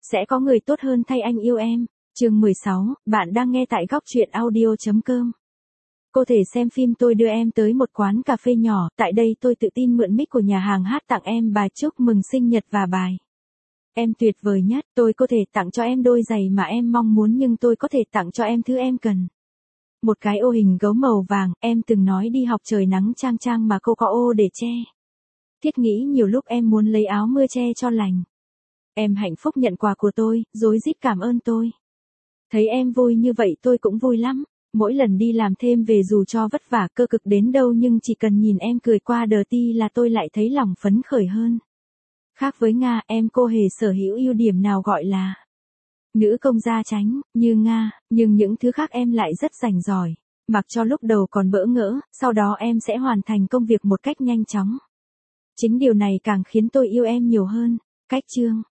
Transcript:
Sẽ có người tốt hơn thay anh yêu em. Chương 16, bạn đang nghe tại góc truyện audio.com. Cô thể xem phim Tôi đưa em tới một quán cà phê nhỏ, tại đây tôi tự tin mượn mic của nhà hàng hát tặng em bài chúc mừng sinh nhật và bài. Em tuyệt vời nhất, tôi có thể tặng cho em đôi giày mà em mong muốn nhưng tôi có thể tặng cho em thứ em cần. Một cái ô hình gấu màu vàng, em từng nói đi học trời nắng chang chang mà cô có ô để che. Thiết nghĩ nhiều lúc em muốn lấy áo mưa che cho lành. Em hạnh phúc nhận quà của tôi, rối rít cảm ơn tôi. Thấy em vui như vậy tôi cũng vui lắm. Mỗi lần đi làm thêm về dù cho vất vả cơ cực đến đâu nhưng chỉ cần nhìn em cười qua đờ ti là tôi lại thấy lòng phấn khởi hơn. Khác với Nga, em cô hề sở hữu ưu điểm nào gọi là nữ công gia chánh, như Nga, nhưng những thứ khác em lại rất rành giỏi. Mặc cho lúc đầu còn bỡ ngỡ, sau đó em sẽ hoàn thành công việc một cách nhanh chóng. Chính điều này càng khiến tôi yêu em nhiều hơn. Cách chương